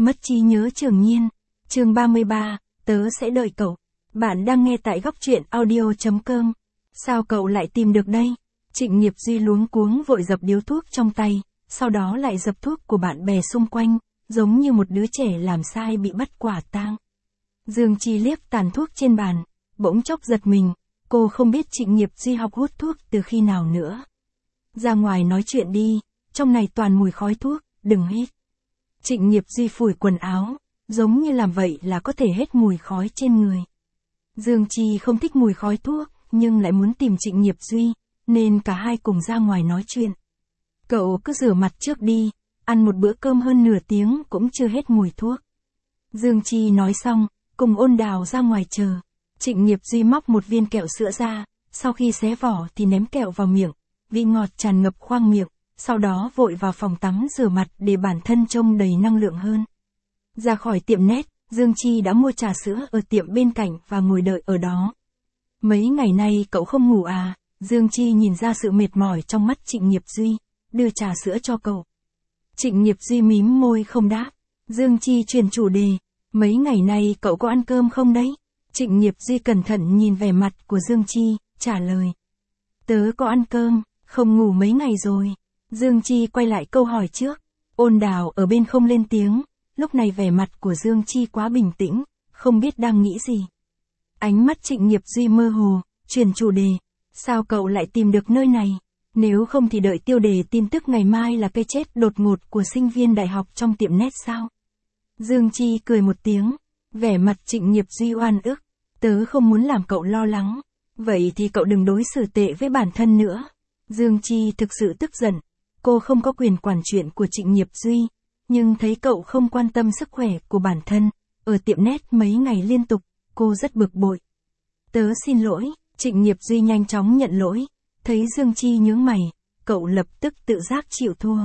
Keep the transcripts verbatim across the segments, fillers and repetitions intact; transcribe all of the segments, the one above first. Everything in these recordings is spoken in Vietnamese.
Mất trí nhớ Trường Nhiên. Chương ba mươi ba, tớ sẽ đợi cậu. Bạn đang nghe tại góc truyện audio chấm com. Sao cậu lại tìm được đây? Trịnh Nghiệp Duy luống cuống vội dập điếu thuốc trong tay, sau đó lại dập thuốc của bạn bè xung quanh, giống như một đứa trẻ làm sai bị bắt quả tang. Dương Chi liếc tàn thuốc trên bàn, bỗng chốc giật mình, cô không biết Trịnh Nghiệp Duy học hút thuốc từ khi nào nữa. Ra ngoài nói chuyện đi, trong này toàn mùi khói thuốc, đừng hít. Trịnh Nghiệp Duy phủi quần áo, giống như làm vậy là có thể hết mùi khói trên người. Dương Chi không thích mùi khói thuốc, nhưng lại muốn tìm Trịnh Nghiệp Duy, nên cả hai cùng ra ngoài nói chuyện. Cậu cứ rửa mặt trước đi, ăn một bữa cơm hơn nửa tiếng cũng chưa hết mùi thuốc. Dương Chi nói xong, cùng Ôn Đào ra ngoài chờ. Trịnh Nghiệp Duy móc một viên kẹo sữa ra, sau khi xé vỏ thì ném kẹo vào miệng, vị ngọt tràn ngập khoang miệng, sau đó vội vào phòng tắm rửa mặt để bản thân trông đầy năng lượng hơn. Ra khỏi tiệm nét, Dương Chi đã mua trà sữa ở tiệm bên cạnh và ngồi đợi ở đó. Mấy ngày nay cậu không ngủ à? Dương Chi nhìn ra sự mệt mỏi trong mắt Trịnh Nghiệp Duy, đưa trà sữa cho cậu. Trịnh Nghiệp Duy mím môi không đáp. Dương Chi chuyển chủ đề, mấy ngày nay cậu có ăn cơm không đấy? Trịnh Nghiệp Duy cẩn thận nhìn vẻ mặt của Dương Chi, trả lời. Tớ có ăn cơm, không ngủ mấy ngày rồi. Dương Chi quay lại câu hỏi trước. Ôn Đào ở bên không lên tiếng, lúc này vẻ mặt của Dương Chi quá bình tĩnh, không biết đang nghĩ gì. Ánh mắt Trịnh Nghiệp Duy mơ hồ, chuyển chủ đề. Sao cậu lại tìm được nơi này? Nếu không thì đợi tiêu đề tin tức ngày mai là cái chết đột ngột của sinh viên đại học trong tiệm nét sao? Dương Chi cười một tiếng, vẻ mặt Trịnh Nghiệp Duy oan ức. Tớ không muốn làm cậu lo lắng. Vậy thì cậu đừng đối xử tệ với bản thân nữa. Dương Chi thực sự tức giận. Cô không có quyền quản chuyện của Trịnh Nghiệp Duy, nhưng thấy cậu không quan tâm sức khỏe của bản thân, ở tiệm nét mấy ngày liên tục, cô rất bực bội. Tớ xin lỗi. Trịnh Nghiệp Duy nhanh chóng nhận lỗi, thấy Dương Chi nhướng mày, cậu lập tức tự giác chịu thua.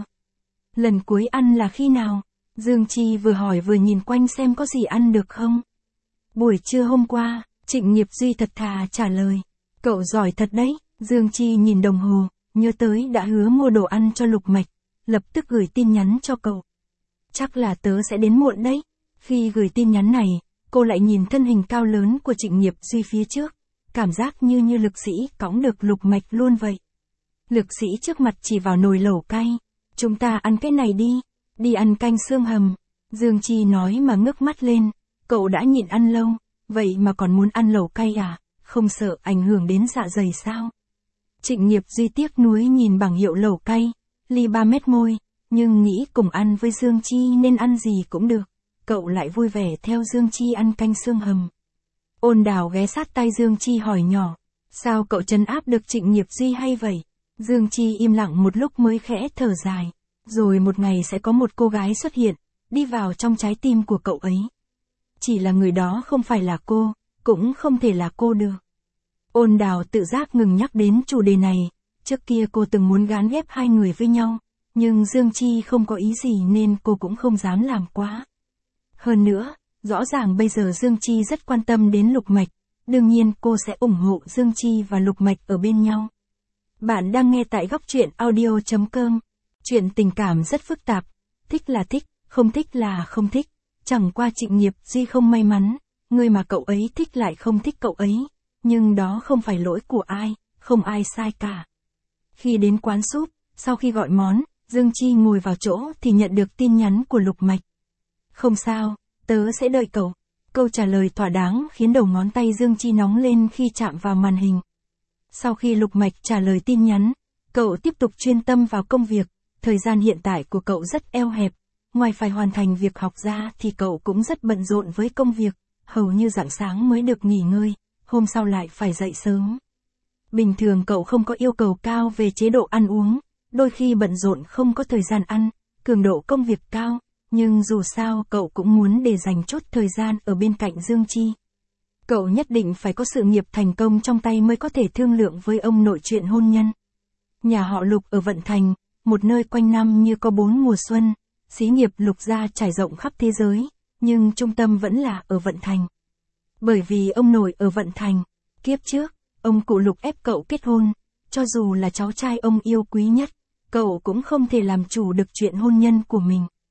Lần cuối ăn là khi nào? Dương Chi vừa hỏi vừa nhìn quanh xem có gì ăn được không. Buổi trưa hôm qua, Trịnh Nghiệp Duy thật thà trả lời. Cậu giỏi thật đấy. Dương Chi nhìn đồng hồ, nhớ tới đã hứa mua đồ ăn cho Lục Mạch, lập tức gửi tin nhắn cho cậu. Chắc là tớ sẽ đến muộn đấy. Khi gửi tin nhắn này, cô lại nhìn thân hình cao lớn của Trịnh Nghiệp Duy phía trước. Cảm giác như như Lực Sĩ cõng được Lục Mạch luôn vậy. Lực Sĩ trước mặt chỉ vào nồi lẩu cay. Chúng ta ăn cái này đi. Đi ăn canh xương hầm. Dương Chi nói mà ngước mắt lên. Cậu đã nhịn ăn lâu, vậy mà còn muốn ăn lẩu cay à? Không sợ ảnh hưởng đến dạ dày sao? Trịnh Nghiệp Duy tiếc nuối nhìn bảng hiệu lẩu cay. Ly ba mét môi, nhưng nghĩ cùng ăn với Dương Chi nên ăn gì cũng được. Cậu lại vui vẻ theo Dương Chi ăn canh xương hầm. Ôn Đào ghé sát tai Dương Chi hỏi nhỏ. Sao cậu trấn áp được Trịnh Nghiệp Duy hay vậy? Dương Chi im lặng một lúc mới khẽ thở dài. Rồi một ngày sẽ có một cô gái xuất hiện, đi vào trong trái tim của cậu ấy. Chỉ là người đó không phải là cô, cũng không thể là cô được. Ôn Đào tự giác ngừng nhắc đến chủ đề này. Trước kia cô từng muốn gán ghép hai người với nhau, nhưng Dương Chi không có ý gì nên cô cũng không dám làm quá. Hơn nữa, rõ ràng bây giờ Dương Chi rất quan tâm đến Lục Mạch, đương nhiên cô sẽ ủng hộ Dương Chi và Lục Mạch ở bên nhau. Bạn đang nghe tại góc truyện audio chấm com. Chuyện tình cảm rất phức tạp, thích là thích, không thích là không thích. Chẳng qua Trịnh Nghiệp Duy không may mắn, người mà cậu ấy thích lại không thích cậu ấy, nhưng đó không phải lỗi của ai, không ai sai cả. Khi đến quán súp, sau khi gọi món, Dương Chi ngồi vào chỗ thì nhận được tin nhắn của Lục Mạch. Không sao, tớ sẽ đợi cậu. Câu trả lời thỏa đáng khiến đầu ngón tay Dương Chi nóng lên khi chạm vào màn hình. Sau khi Lục Mạch trả lời tin nhắn, cậu tiếp tục chuyên tâm vào công việc. Thời gian hiện tại của cậu rất eo hẹp. Ngoài phải hoàn thành việc học ra thì cậu cũng rất bận rộn với công việc. Hầu như rạng sáng mới được nghỉ ngơi, hôm sau lại phải dậy sớm. Bình thường cậu không có yêu cầu cao về chế độ ăn uống. Đôi khi bận rộn không có thời gian ăn, cường độ công việc cao. Nhưng dù sao cậu cũng muốn để dành chút thời gian ở bên cạnh Dương Chi. Cậu nhất định phải có sự nghiệp thành công trong tay mới có thể thương lượng với ông nội chuyện hôn nhân. Nhà họ Lục ở Vận Thành, một nơi quanh năm như có bốn mùa xuân, xí nghiệp Lục gia trải rộng khắp thế giới, nhưng trung tâm vẫn là ở Vận Thành. Bởi vì ông nội ở Vận Thành, kiếp trước, ông cụ Lục ép cậu kết hôn, cho dù là cháu trai ông yêu quý nhất, cậu cũng không thể làm chủ được chuyện hôn nhân của mình.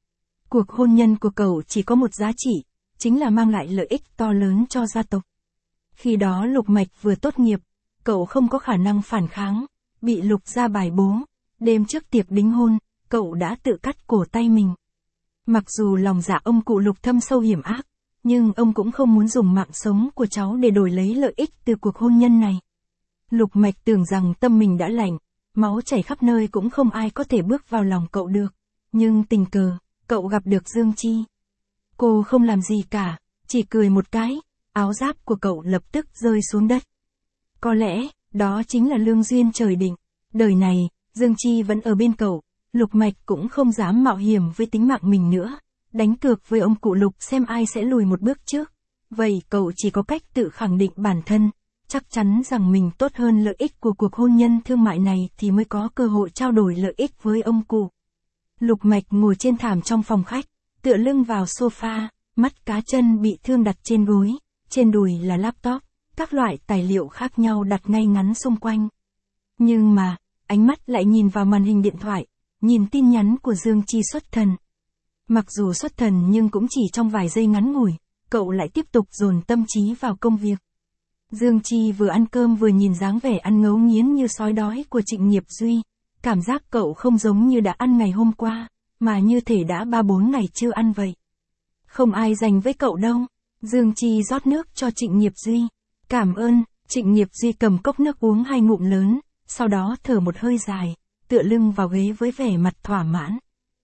Cuộc hôn nhân của cậu chỉ có một giá trị, chính là mang lại lợi ích to lớn cho gia tộc. Khi đó Lục Mạch vừa tốt nghiệp, cậu không có khả năng phản kháng, bị Lục gia bài bố. Đêm trước tiệc đính hôn, cậu đã tự cắt cổ tay mình. Mặc dù lòng dạ ông cụ Lục thâm sâu hiểm ác, nhưng ông cũng không muốn dùng mạng sống của cháu để đổi lấy lợi ích từ cuộc hôn nhân này. Lục Mạch tưởng rằng tâm mình đã lạnh, máu chảy khắp nơi cũng không ai có thể bước vào lòng cậu được. Nhưng tình cờ, cậu gặp được Dương Chi. Cô không làm gì cả, chỉ cười một cái, áo giáp của cậu lập tức rơi xuống đất. Có lẽ, đó chính là lương duyên trời định. Đời này, Dương Chi vẫn ở bên cậu, Lục Mạch cũng không dám mạo hiểm với tính mạng mình nữa, đánh cược với ông cụ Lục xem ai sẽ lùi một bước trước. Vậy cậu chỉ có cách tự khẳng định bản thân, chắc chắn rằng mình tốt hơn lợi ích của cuộc hôn nhân thương mại này thì mới có cơ hội trao đổi lợi ích với ông cụ. Lục Mạch ngồi trên thảm trong phòng khách, tựa lưng vào sofa, mắt cá chân bị thương đặt trên gối, trên đùi là laptop, các loại tài liệu khác nhau đặt ngay ngắn xung quanh. Nhưng mà, ánh mắt lại nhìn vào màn hình điện thoại, nhìn tin nhắn của Dương Chi xuất thần. Mặc dù xuất thần nhưng cũng chỉ trong vài giây ngắn ngủi, cậu lại tiếp tục dồn tâm trí vào công việc. Dương Chi vừa ăn cơm vừa nhìn dáng vẻ ăn ngấu nghiến như sói đói của Trịnh Nghiệp Duy, cảm giác cậu không giống như đã ăn ngày hôm qua, mà như thể đã ba bốn ngày chưa ăn vậy. Không ai dành với cậu đâu. Dương Chi rót nước cho Trịnh Nghiệp Duy. Cảm ơn. Trịnh Nghiệp Duy cầm cốc nước uống hai ngụm lớn, sau đó thở một hơi dài, tựa lưng vào ghế với vẻ mặt thỏa mãn.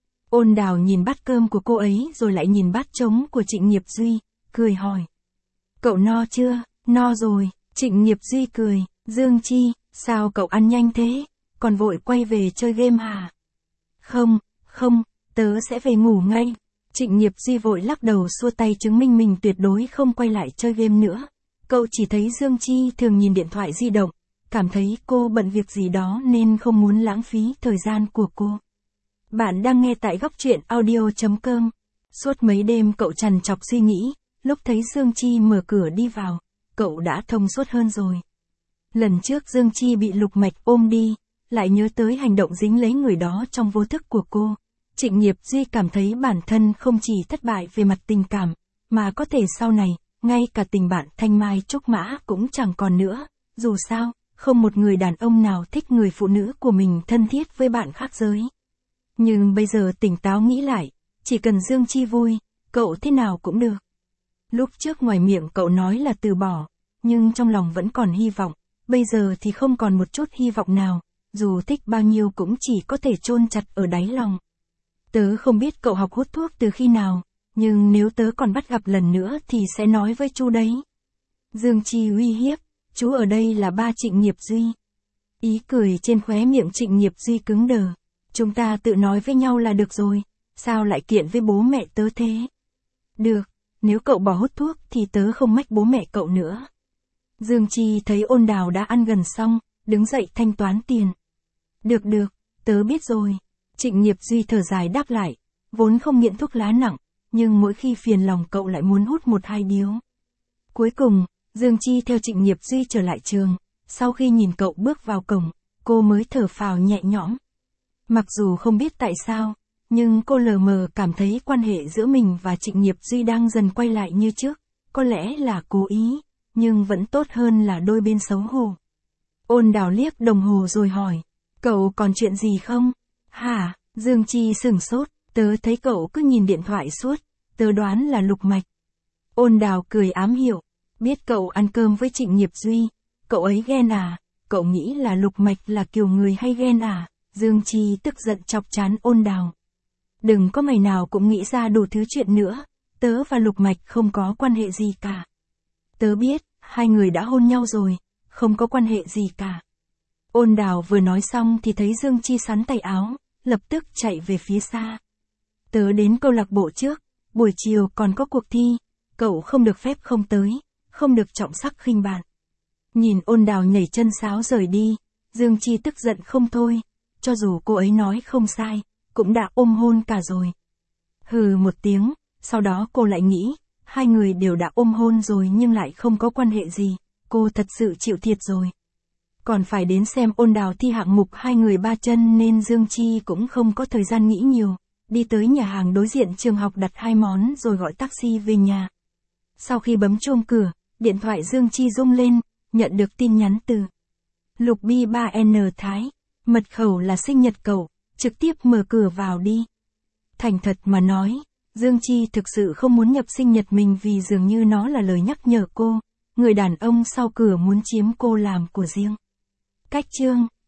Ôn Đào nhìn bát cơm của cô ấy rồi lại nhìn bát trống của Trịnh Nghiệp Duy, cười hỏi. Cậu no chưa? No rồi. Trịnh Nghiệp Duy cười. Dương Chi, sao cậu ăn nhanh thế? Còn vội quay về chơi game hả? Không, không, tớ sẽ về ngủ ngay. Trịnh Nghiệp Duy vội lắc đầu xua tay chứng minh mình tuyệt đối không quay lại chơi game nữa. Cậu chỉ thấy Dương Chi thường nhìn điện thoại di động, cảm thấy cô bận việc gì đó nên không muốn lãng phí thời gian của cô. Bạn đang nghe tại góc truyện audio chấm com. Suốt mấy đêm cậu trằn trọc suy nghĩ, lúc thấy Dương Chi mở cửa đi vào, cậu đã thông suốt hơn rồi. Lần trước Dương Chi bị Lục Mạch ôm đi, lại nhớ tới hành động dính lấy người đó trong vô thức của cô. Trịnh Nghiệp Duy cảm thấy bản thân không chỉ thất bại về mặt tình cảm, mà có thể sau này, ngay cả tình bạn thanh mai trúc mã cũng chẳng còn nữa. Dù sao, không một người đàn ông nào thích người phụ nữ của mình thân thiết với bạn khác giới. Nhưng bây giờ tỉnh táo nghĩ lại, chỉ cần Dương Chi vui, cậu thế nào cũng được. Lúc trước ngoài miệng cậu nói là từ bỏ, nhưng trong lòng vẫn còn hy vọng, bây giờ thì không còn một chút hy vọng nào, dù thích bao nhiêu cũng chỉ có thể chôn chặt ở đáy lòng. Tớ không biết cậu học hút thuốc từ khi nào, nhưng nếu tớ còn bắt gặp lần nữa thì sẽ nói với chú đấy. Dương Chi uy hiếp, chú ở đây là ba Trịnh Nghiệp Duy. Ý cười trên khóe miệng Trịnh Nghiệp Duy cứng đờ. Chúng ta tự nói với nhau là được rồi, sao lại kiện với bố mẹ tớ thế? Được, nếu cậu bỏ hút thuốc thì tớ không mách bố mẹ cậu nữa. Dương Chi thấy Ôn Đào đã ăn gần xong, đứng dậy thanh toán tiền. Được được, tớ biết rồi. Trịnh Nghiệp Duy thở dài đáp lại, vốn không nghiện thuốc lá nặng, nhưng mỗi khi phiền lòng cậu lại muốn hút một hai điếu. Cuối cùng, Dương Chi theo Trịnh Nghiệp Duy trở lại trường, sau khi nhìn cậu bước vào cổng, cô mới thở phào nhẹ nhõm. Mặc dù không biết tại sao, nhưng cô lờ mờ cảm thấy quan hệ giữa mình và Trịnh Nghiệp Duy đang dần quay lại như trước, có lẽ là cố ý, nhưng vẫn tốt hơn là đôi bên xấu hổ. Ôn Đào liếc đồng hồ rồi hỏi, cậu còn chuyện gì không? Hả? Dương Chi sửng sốt, tớ thấy cậu cứ nhìn điện thoại suốt, tớ đoán là Lục Mạch. Ôn Đào cười ám hiệu, biết cậu ăn cơm với Trịnh Nghiệp Duy, cậu ấy ghen à? Cậu nghĩ là Lục Mạch là kiểu người hay ghen à? Dương Chi tức giận chọc chán Ôn Đào. Đừng có mày nào cũng nghĩ ra đủ thứ chuyện nữa, tớ và Lục Mạch không có quan hệ gì cả. Tớ biết, hai người đã hôn nhau rồi, không có quan hệ gì cả. Ôn Đào vừa nói xong thì thấy Dương Chi sắn tay áo, lập tức chạy về phía xa. Tớ đến câu lạc bộ trước, buổi chiều còn có cuộc thi, cậu không được phép không tới, không được trọng sắc khinh bạn. Nhìn Ôn Đào nhảy chân sáo rời đi, Dương Chi tức giận không thôi, cho dù cô ấy nói không sai, cũng đã ôm hôn cả rồi. Hừ một tiếng, sau đó cô lại nghĩ, hai người đều đã ôm hôn rồi nhưng lại không có quan hệ gì, cô thật sự chịu thiệt rồi. Còn phải đến xem Ôn Đào thi hạng mục hai người ba chân nên Dương Chi cũng không có thời gian nghĩ nhiều, đi tới nhà hàng đối diện trường học đặt hai món rồi gọi taxi về nhà. Sau khi bấm chuông cửa, điện thoại Dương Chi rung lên, nhận được tin nhắn từ Lục Bi ba N Thái. Mật khẩu là sinh nhật cậu, trực tiếp mở cửa vào đi. Thành thật mà nói, Dương Chi thực sự không muốn nhập sinh nhật mình vì dường như nó là lời nhắc nhở cô, người đàn ông sau cửa muốn chiếm cô làm của riêng. Cách chương